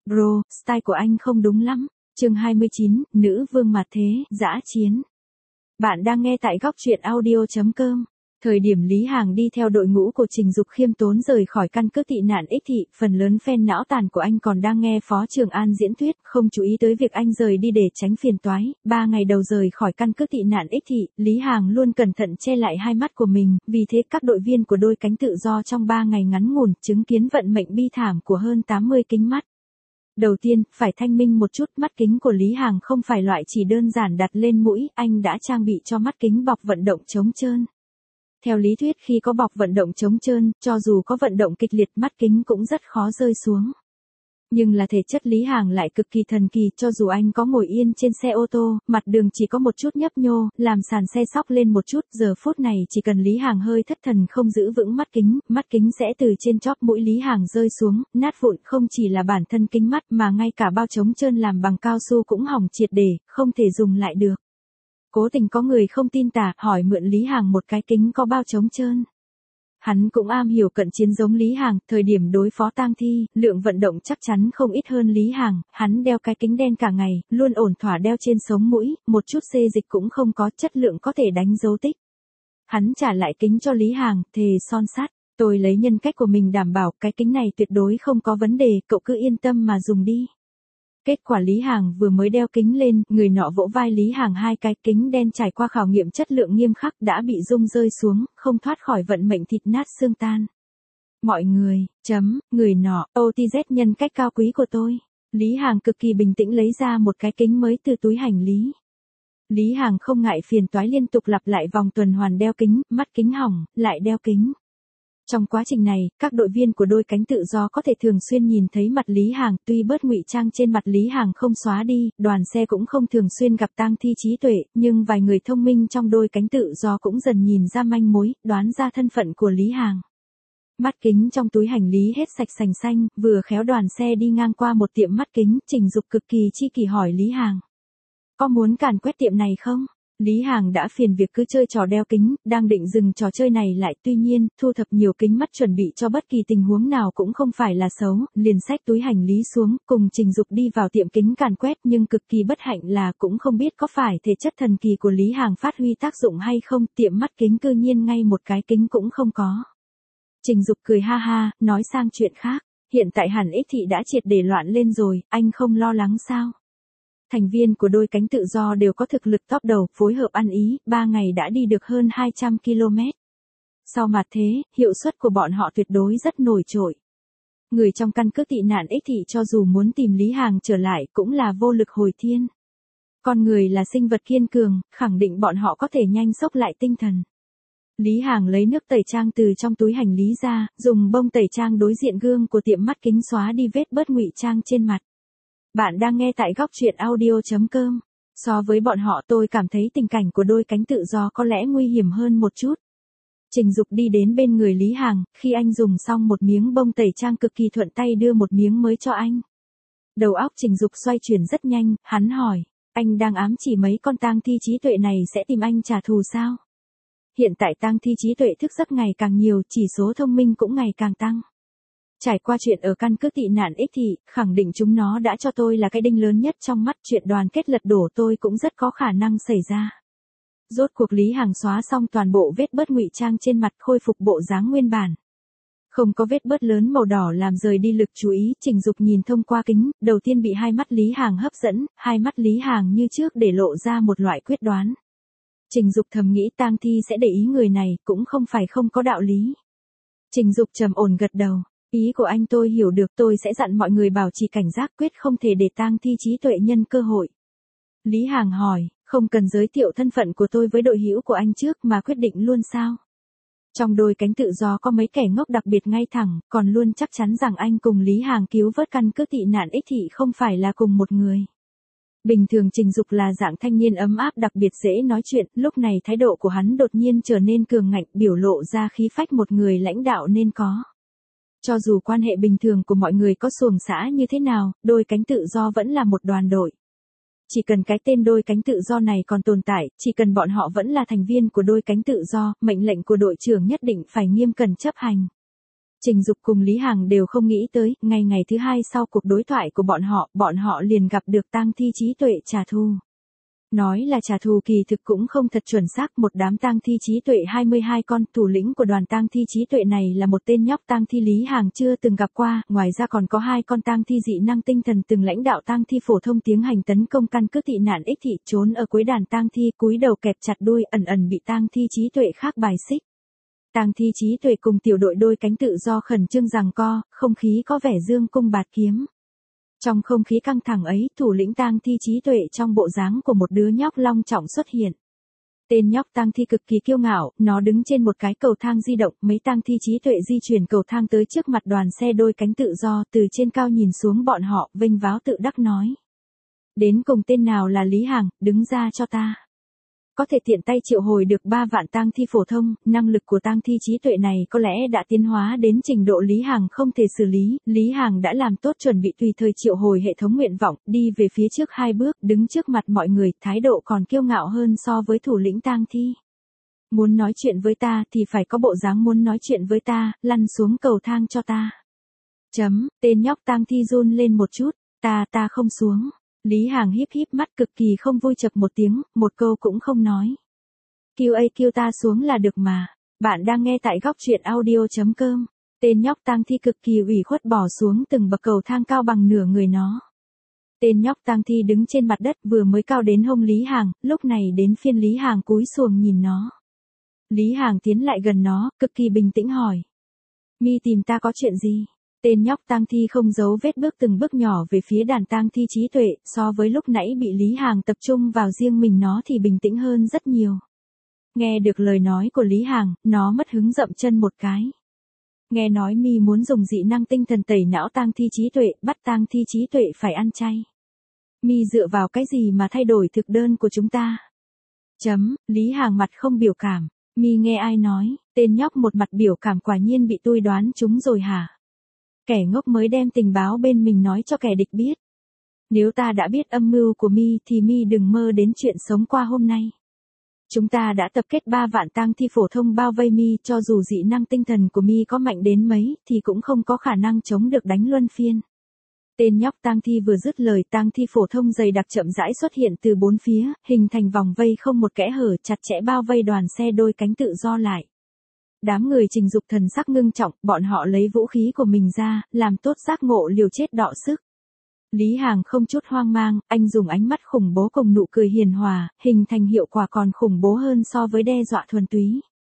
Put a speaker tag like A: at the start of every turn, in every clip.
A: Bro, style của anh không đúng lắm. Chương 29, nữ vương mặt thế, dã chiến. Bạn đang nghe tại góc truyện audio.com. Thời điểm Lý Hàng đi theo đội ngũ của Trình Dục khiêm tốn rời khỏi căn cứ tị nạn Ích Thị, phần lớn fan não tàn của anh còn đang nghe Phó Trường An diễn thuyết, không chú ý tới việc anh rời đi để tránh phiền toái. 3 ngày đầu rời khỏi căn cứ tị nạn Ích Thị, Lý Hàng luôn cẩn thận che lại hai mắt của mình, vì thế các đội viên của đôi cánh tự do trong 3 ngày ngắn ngủn chứng kiến vận mệnh bi thảm của hơn 80 kính mắt. Đầu tiên, phải thanh minh một chút, mắt kính của Lý Hàng không phải loại chỉ đơn giản đặt lên mũi, anh đã trang bị cho mắt kính bọc vận động chống trơn. Theo lý thuyết khi có bọc vận động chống trơn, cho dù có vận động kịch liệt mắt kính cũng rất khó rơi xuống. Nhưng là thể chất Lý Hàng lại cực kỳ thần kỳ, cho dù anh có ngồi yên trên xe ô tô, mặt đường chỉ có một chút nhấp nhô, làm sàn xe xóc lên một chút, giờ phút này chỉ cần Lý Hàng hơi thất thần không giữ vững mắt kính sẽ từ trên chóp mũi Lý Hàng rơi xuống, nát vụn, không chỉ là bản thân kính mắt mà ngay cả bao chống trơn làm bằng cao su cũng hỏng triệt để, không thể dùng lại được. Cố tình có người không tin tả, hỏi mượn Lý Hàng một cái kính có bao chống trơn. Hắn cũng am hiểu cận chiến giống Lý Hàng, thời điểm đối phó tang thi, lượng vận động chắc chắn không ít hơn Lý Hàng, hắn đeo cái kính đen cả ngày, luôn ổn thỏa đeo trên sống mũi, một chút xê dịch cũng không có, chất lượng có thể đánh dấu tích. Hắn trả lại kính cho Lý Hàng, thề son sắt, tôi lấy nhân cách của mình đảm bảo cái kính này tuyệt đối không có vấn đề, cậu cứ yên tâm mà dùng đi. Kết quả Lý Hàng vừa mới đeo kính lên, người nọ vỗ vai Lý Hàng hai cái, kính đen trải qua khảo nghiệm chất lượng nghiêm khắc đã bị rung rơi xuống, không thoát khỏi vận mệnh thịt nát xương tan. Mọi người, người nọ, OTZ nhân cách cao quý của tôi. Lý Hàng cực kỳ bình tĩnh lấy ra một cái kính mới từ túi hành lý. Lý Hàng không ngại phiền toái liên tục lặp lại vòng tuần hoàn đeo kính, mắt kính hỏng, lại đeo kính. Trong quá trình này, các đội viên của đôi cánh tự do có thể thường xuyên nhìn thấy mặt Lý Hàng, tuy bớt ngụy trang trên mặt Lý Hàng không xóa đi, đoàn xe cũng không thường xuyên gặp tang thi trí tuệ, nhưng vài người thông minh trong đôi cánh tự do cũng dần nhìn ra manh mối, đoán ra thân phận của Lý Hàng. Mắt kính trong túi hành lý hết sạch sành xanh, vừa khéo đoàn xe đi ngang qua một tiệm mắt kính, Trình Dục cực kỳ chi kỳ hỏi Lý Hàng. Có muốn càn quét tiệm này không? Lý Hàng đã phiền việc cứ chơi trò đeo kính, đang định dừng trò chơi này lại, tuy nhiên, thu thập nhiều kính mắt chuẩn bị cho bất kỳ tình huống nào cũng không phải là xấu, liền xách túi hành lý xuống, cùng Trình Dục đi vào tiệm kính càn quét, nhưng cực kỳ bất hạnh là cũng không biết có phải thể chất thần kỳ của Lý Hàng phát huy tác dụng hay không, tiệm mắt kính cư nhiên ngay một cái kính cũng không có. Trình Dục cười ha ha, nói sang chuyện khác, hiện tại hẳn Ích Thị đã triệt để loạn lên rồi, anh không lo lắng sao? Thành viên của đôi cánh tự do đều có thực lực top đầu, phối hợp ăn ý, 3 ngày đã đi được hơn 200 km. Sau mặt thế, hiệu suất của bọn họ tuyệt đối rất nổi trội. Người trong căn cứ tị nạn Ích Thị cho dù muốn tìm Lý Hàng trở lại cũng là vô lực hồi thiên. Con người là sinh vật kiên cường, khẳng định bọn họ có thể nhanh xốc lại tinh thần. Lý Hàng lấy nước tẩy trang từ trong túi hành lý ra, dùng bông tẩy trang đối diện gương của tiệm mắt kính xóa đi vết bớt ngụy trang trên mặt. Bạn đang nghe tại góc truyện audio.com. So với bọn họ tôi cảm thấy tình cảnh của đôi cánh tự do có lẽ nguy hiểm hơn một chút. Trình Dục đi đến bên người Lý Hàng, khi anh dùng xong một miếng bông tẩy trang cực kỳ thuận tay đưa một miếng mới cho anh. Đầu óc Trình Dục xoay chuyển rất nhanh, hắn hỏi, anh đang ám chỉ mấy con tang thi trí tuệ này sẽ tìm anh trả thù sao? Hiện tại tang thi trí tuệ thức giấc ngày càng nhiều, chỉ số thông minh cũng ngày càng tăng. Trải qua chuyện ở căn cứ tị nạn Ích Thị, khẳng định chúng nó đã cho tôi là cái đinh lớn nhất trong mắt, chuyện đoàn kết lật đổ tôi cũng rất có khả năng xảy ra. Rốt cuộc Lý Hàng xóa xong toàn bộ vết bớt ngụy trang trên mặt, khôi phục bộ dáng nguyên bản. Không có vết bớt lớn màu đỏ làm rời đi lực chú ý, Trình Dục nhìn thông qua kính, đầu tiên bị hai mắt Lý Hàng hấp dẫn, hai mắt Lý Hàng như trước để lộ ra một loại quyết đoán. Trình Dục thầm nghĩ tang thi sẽ để ý người này, cũng không phải không có đạo lý. Trình Dục trầm ổn gật đầu. Ý của anh tôi hiểu được, tôi sẽ dặn mọi người bảo trì cảnh giác, quyết không thể để tang thi trí tuệ nhân cơ hội. Lý Hàng hỏi, không cần giới thiệu thân phận của tôi với đội hữu của anh trước mà quyết định luôn sao? Trong đôi cánh tự do có mấy kẻ ngốc đặc biệt ngay thẳng, còn luôn chắc chắn rằng anh cùng Lý Hàng cứu vớt căn cứ tị nạn Ích Thị không phải là cùng một người. Bình thường Trình Dục là dạng thanh niên ấm áp đặc biệt dễ nói chuyện, lúc này thái độ của hắn đột nhiên trở nên cường ngạnh, biểu lộ ra khí phách một người lãnh đạo nên có. Cho dù quan hệ bình thường của mọi người có xuồng xã như thế nào, đôi cánh tự do vẫn là một đoàn đội. Chỉ cần cái tên đôi cánh tự do này còn tồn tại, chỉ cần bọn họ vẫn là thành viên của đôi cánh tự do, mệnh lệnh của đội trưởng nhất định phải nghiêm cẩn chấp hành. Trình Dục cùng Lý Hằng đều không nghĩ tới, ngày thứ hai sau cuộc đối thoại của bọn họ liền gặp được tang thi trí tuệ trả thù. Nói là trả thù kỳ thực cũng không thật chuẩn xác, một đám tang thi trí tuệ 22 con, thủ lĩnh của đoàn tang thi trí tuệ này là một tên nhóc tang thi Lý Hằng chưa từng gặp qua, ngoài ra còn có 2 con tang thi dị năng tinh thần từng lãnh đạo tang thi phổ thông tiến hành tấn công căn cứ tị nạn ích thị, trốn ở cuối đàn tang thi, cúi đầu kẹp chặt đuôi, ẩn bị tang thi trí tuệ khác bài xích. Tang thi trí tuệ cùng tiểu đội đôi cánh tự do khẩn trương giằng co, không khí có vẻ dương cung bạt kiếm. Trong không khí căng thẳng ấy, thủ lĩnh tang thi trí tuệ trong bộ dáng của một đứa nhóc long trọng xuất hiện. Tên nhóc tang thi cực kỳ kiêu ngạo, nó đứng trên một cái cầu thang di động, mấy tang thi trí tuệ di chuyển cầu thang tới trước mặt đoàn xe đôi cánh tự do, từ trên cao nhìn xuống bọn họ, vênh váo tự đắc nói. Đến cùng tên nào là Lý Hằng, đứng ra cho ta. Có thể tiện tay triệu hồi được 3 vạn tang thi phổ thông, năng lực của tang thi trí tuệ này có lẽ đã tiến hóa đến trình độ Lý Hằng không thể xử lý, Lý Hằng đã làm tốt chuẩn bị tùy thời triệu hồi hệ thống nguyện vọng, đi về phía trước 2 bước, đứng trước mặt mọi người, thái độ còn kiêu ngạo hơn so với thủ lĩnh tang thi. Muốn nói chuyện với ta thì phải có bộ dáng muốn nói chuyện với ta, lăn xuống cầu thang cho ta. Tên nhóc tang thi run lên một chút, ta không xuống. Lý Hằng híp mắt cực kỳ không vui chập một tiếng, một câu cũng không nói. Kêu ta xuống là được mà. Bạn đang nghe tại góc truyện audio.com. Tên nhóc tang thi cực kỳ ủy khuất bỏ xuống từng bậc cầu thang cao bằng nửa người nó. Tên nhóc tang thi đứng trên mặt đất vừa mới cao đến hông Lý Hằng, lúc này đến phiên Lý Hằng cúi xuồng nhìn nó. Lý Hằng tiến lại gần nó, cực kỳ bình tĩnh hỏi. Mi tìm ta có chuyện gì? Tên nhóc tang thi không giấu vết bước từng bước nhỏ về phía đàn tang thi trí tuệ, so với lúc nãy bị Lý Hằng tập trung vào riêng mình nó thì bình tĩnh hơn rất nhiều. Nghe được lời nói của Lý Hằng, nó mất hứng dậm chân một cái. Nghe nói mi muốn dùng dị năng tinh thần tẩy não tang thi trí tuệ, bắt tang thi trí tuệ phải ăn chay. Mi dựa vào cái gì mà thay đổi thực đơn của chúng ta? Lý Hằng mặt không biểu cảm. Mi nghe ai nói, tên nhóc một mặt biểu cảm quả nhiên bị tôi đoán trúng rồi hả? Kẻ ngốc mới đem tình báo bên mình nói cho kẻ địch biết. Nếu ta đã biết âm mưu của mi thì mi đừng mơ đến chuyện sống qua hôm nay. Chúng ta đã tập kết 3 vạn tang thi phổ thông bao vây mi, cho dù dị năng tinh thần của mi có mạnh đến mấy thì cũng không có khả năng chống được đánh luân phiên. Tên nhóc tang thi vừa dứt lời, tang thi phổ thông dày đặc chậm rãi xuất hiện từ 4 phía, hình thành vòng vây không một kẽ hở, chặt chẽ bao vây đoàn xe đôi cánh tự do lại. Đám người Trình Dục thần sắc ngưng trọng, bọn họ lấy vũ khí của mình ra, làm tốt giác ngộ liều chết đọ sức. Lý Hằng không chút hoang mang, anh dùng ánh mắt khủng bố cùng nụ cười hiền hòa, hình thành hiệu quả còn khủng bố hơn so với đe dọa thuần túy.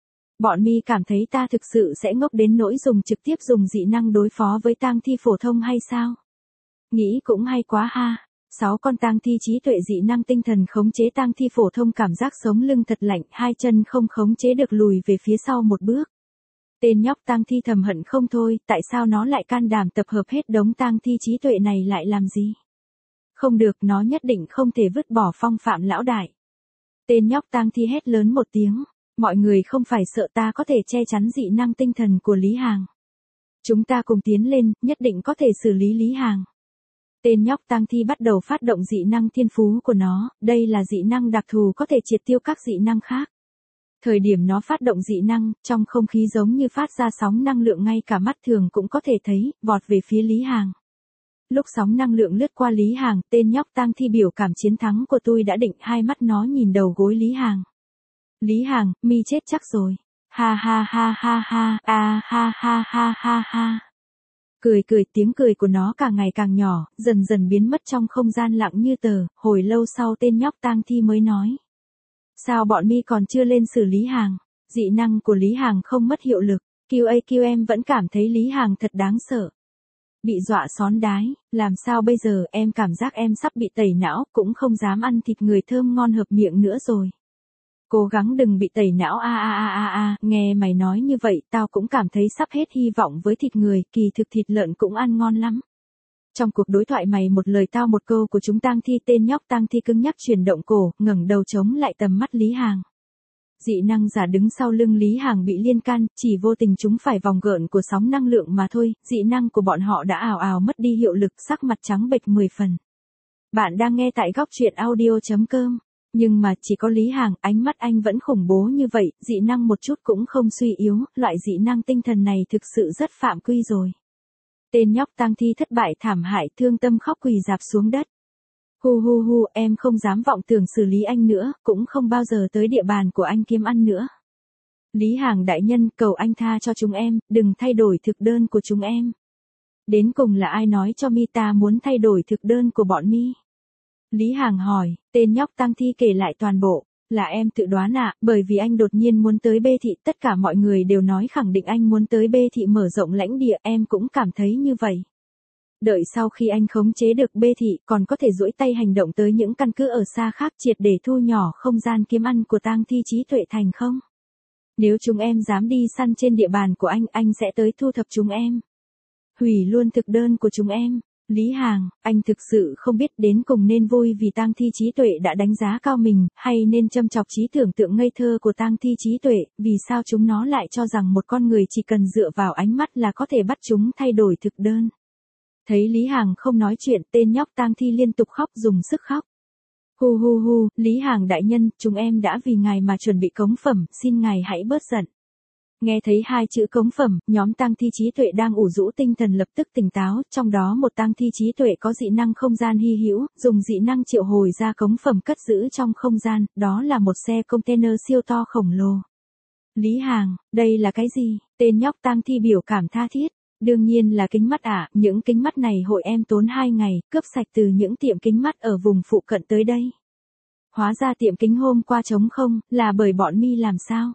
A: Bọn mi cảm thấy ta thực sự sẽ ngốc đến nỗi trực tiếp dùng dị năng đối phó với tang thi phổ thông hay sao? Nghĩ cũng hay quá ha. 6 con tang thi trí tuệ dị năng tinh thần khống chế tang thi phổ thông cảm giác sống lưng thật lạnh, 2 chân không khống chế được lùi về phía sau một bước. Tên nhóc tang thi thầm hận không thôi, tại sao nó lại can đảm tập hợp hết đống tang thi trí tuệ này lại làm gì? Không được, nó nhất định không thể vứt bỏ phong phạm lão đại. Tên nhóc tang thi hét lớn một tiếng, mọi người không phải sợ ta có thể che chắn dị năng tinh thần của Lý Hằng. Chúng ta cùng tiến lên, nhất định có thể xử lý Lý Hằng. Tên nhóc tang thi bắt đầu phát động dị năng thiên phú của nó, đây là dị năng đặc thù có thể triệt tiêu các dị năng khác. Thời điểm nó phát động dị năng, trong không khí giống như phát ra sóng năng lượng ngay cả mắt thường cũng có thể thấy, vọt về phía Lý Hằng. Lúc sóng năng lượng lướt qua Lý Hằng, tên nhóc tang thi biểu cảm chiến thắng của tôi đã định, hai mắt nó nhìn đầu gối Lý Hằng. Lý Hằng, mi chết chắc rồi. Ha ha ha ha ha, ha ha ha ha ha. Cười tiếng cười của nó càng ngày càng nhỏ, dần dần biến mất trong không gian lặng như tờ, hồi lâu sau tên nhóc tang thi mới nói. Sao bọn mi còn chưa lên xử Lý Hằng? Dị năng của Lý Hằng không mất hiệu lực, em vẫn cảm thấy Lý Hằng thật đáng sợ. Bị dọa xón đái, làm sao bây giờ, em cảm giác em sắp bị tẩy não, cũng không dám ăn thịt người thơm ngon hợp miệng nữa rồi. Cố gắng đừng bị tẩy não nghe mày nói như vậy, tao cũng cảm thấy sắp hết hy vọng với thịt người, kỳ thực thịt lợn cũng ăn ngon lắm. Trong cuộc đối thoại mày một lời tao một câu của chúng tang thi, tên nhóc tang thi cứng nhắc chuyển động cổ, ngẩng đầu chống lại tầm mắt Lý Hằng. Dị năng giả đứng sau lưng Lý Hằng bị liên can, chỉ vô tình chúng phải vòng gợn của sóng năng lượng mà thôi, dị năng của bọn họ đã ào ào mất đi hiệu lực, sắc mặt trắng bệch 10 phần. Bạn đang nghe tại góc truyện audio.com. Nhưng mà chỉ có Lý Hàng, ánh mắt anh vẫn khủng bố như vậy, dị năng một chút cũng không suy yếu, loại dị năng tinh thần này thực sự rất phạm quy rồi. Tên nhóc tang thi thất bại thảm hại, thương tâm khóc quỳ rạp xuống đất. Hu hu hu, em không dám vọng tưởng xử lý anh nữa, cũng không bao giờ tới địa bàn của anh kiếm ăn nữa. Lý Hàng đại nhân, cầu anh tha cho chúng em, đừng thay đổi thực đơn của chúng em. Đến cùng là ai nói cho mi ta muốn thay đổi thực đơn của bọn mi? Lý Hàng hỏi, tên nhóc tang thi kể lại toàn bộ. Là em tự đoán ạ, bởi vì anh đột nhiên muốn tới B thị, tất cả mọi người đều nói khẳng định anh muốn tới B thị mở rộng lãnh địa, em cũng cảm thấy như vậy. Đợi sau khi anh khống chế được B thị, còn có thể duỗi tay hành động tới những căn cứ ở xa khác triệt để thu nhỏ không gian kiếm ăn của tang thi trí tuệ thành không? Nếu chúng em dám đi săn trên địa bàn của anh sẽ tới thu thập chúng em. Hủy luôn thực đơn của chúng em. Lý Hàng, anh thực sự không biết đến cùng nên vui vì tang thi trí tuệ đã đánh giá cao mình, hay nên châm chọc trí tưởng tượng ngây thơ của tang thi trí tuệ, vì sao chúng nó lại cho rằng một con người chỉ cần dựa vào ánh mắt là có thể bắt chúng thay đổi thực đơn. Thấy Lý Hàng không nói chuyện, tên nhóc tang thi liên tục khóc dùng sức khóc. Hu hu hu, Lý Hàng đại nhân, chúng em đã vì ngài mà chuẩn bị cống phẩm, xin ngài hãy bớt giận. Nghe thấy hai chữ cống phẩm, nhóm tang thi trí tuệ đang ủ rũ tinh thần lập tức tỉnh táo, trong đó một tang thi trí tuệ có dị năng không gian hy hữu, dùng dị năng triệu hồi ra cống phẩm cất giữ trong không gian, đó là một xe container siêu to khổng lồ. Lý Hàng, đây là cái gì? Tên nhóc tang thi biểu cảm tha thiết. Đương nhiên là kính mắt ạ, những kính mắt này hội em tốn 2 ngày, cướp sạch từ những tiệm kính mắt ở vùng phụ cận tới đây. Hóa ra tiệm kính hôm qua trống không, là bởi bọn mi làm sao?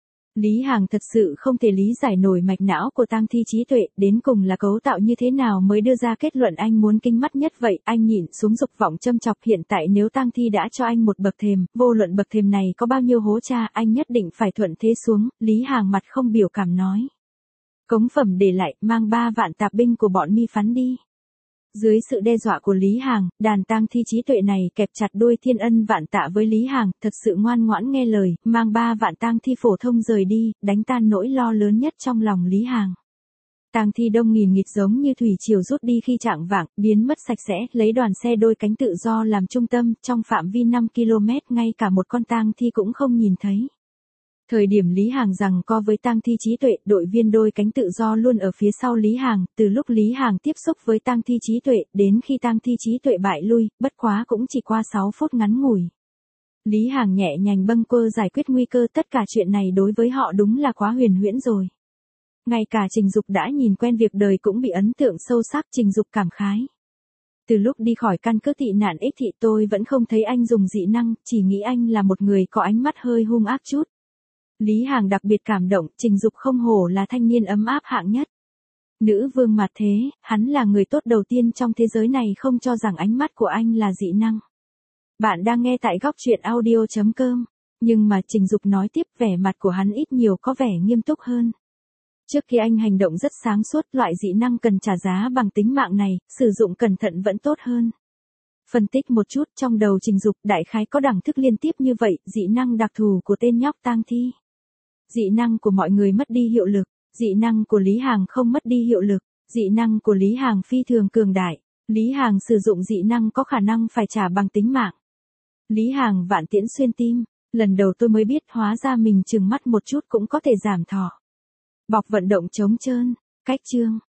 A: Lý Hàng thật sự không thể lý giải nổi mạch não của tang thi trí tuệ, đến cùng là cấu tạo như thế nào mới đưa ra kết luận anh muốn kính mắt nhất vậy, anh nhìn xuống dục vọng châm chọc hiện tại nếu tang thi đã cho anh một bậc thềm, vô luận bậc thềm này có bao nhiêu hố cha, anh nhất định phải thuận thế xuống, Lý Hàng mặt không biểu cảm nói. Cống phẩm để lại, mang 3 vạn tạp binh của bọn mi phắn đi. Dưới sự đe dọa của Lý Hàng, đàn tang thi trí tuệ này kẹp chặt đuôi thiên ân vạn tạ với Lý Hàng, thật sự ngoan ngoãn nghe lời, mang 3 vạn tang thi phổ thông rời đi, đánh tan nỗi lo lớn nhất trong lòng Lý Hàng. Tang thi đông nghìn nghịt giống như thủy triều rút đi khi chạng vạng, biến mất sạch sẽ, lấy đoàn xe đôi cánh tự do làm trung tâm, trong phạm vi 5 km ngay cả một con tang thi cũng không nhìn thấy. Thời điểm Lý Hàng giằng co với tang thi trí tuệ, đội viên đôi cánh tự do luôn ở phía sau Lý Hàng, từ lúc Lý Hàng tiếp xúc với tang thi trí tuệ, đến khi tang thi trí tuệ bại lui, bất quá cũng chỉ qua 6 phút ngắn ngủi. Lý Hàng nhẹ nhàng bâng quơ giải quyết nguy cơ, tất cả chuyện này đối với họ đúng là quá huyền huyễn rồi. Ngay cả Trình Dục đã nhìn quen việc đời cũng bị ấn tượng sâu sắc, Trình Dục cảm khái. Từ lúc đi khỏi căn cứ tị nạn Ích thị tôi vẫn không thấy anh dùng dị năng, chỉ nghĩ anh là một người có ánh mắt hơi hung ác chút. Lý Hàng đặc biệt cảm động, Trình Dục không hổ là thanh niên ấm áp hạng nhất. Nữ vương mặt thế, hắn là người tốt đầu tiên trong thế giới này không cho rằng ánh mắt của anh là dị năng. Bạn đang nghe tại góc truyện audio.com, nhưng mà Trình Dục nói tiếp vẻ mặt của hắn ít nhiều có vẻ nghiêm túc hơn. Trước khi anh hành động rất sáng suốt, loại dị năng cần trả giá bằng tính mạng này, sử dụng cẩn thận vẫn tốt hơn. Phân tích một chút trong đầu Trình Dục đại khái có đẳng thức liên tiếp như vậy, dị năng đặc thù của tên nhóc tang thi. Dị năng của mọi người mất đi hiệu lực, dị năng của Lý Hàng không mất đi hiệu lực, dị năng của Lý Hàng phi thường cường đại, Lý Hàng sử dụng dị năng có khả năng phải trả bằng tính mạng. Lý Hàng vạn tiễn xuyên tim, lần đầu tôi mới biết hóa ra mình chừng mắt một chút cũng có thể giảm thọ. Bọc vận động chống trơn, cách chương.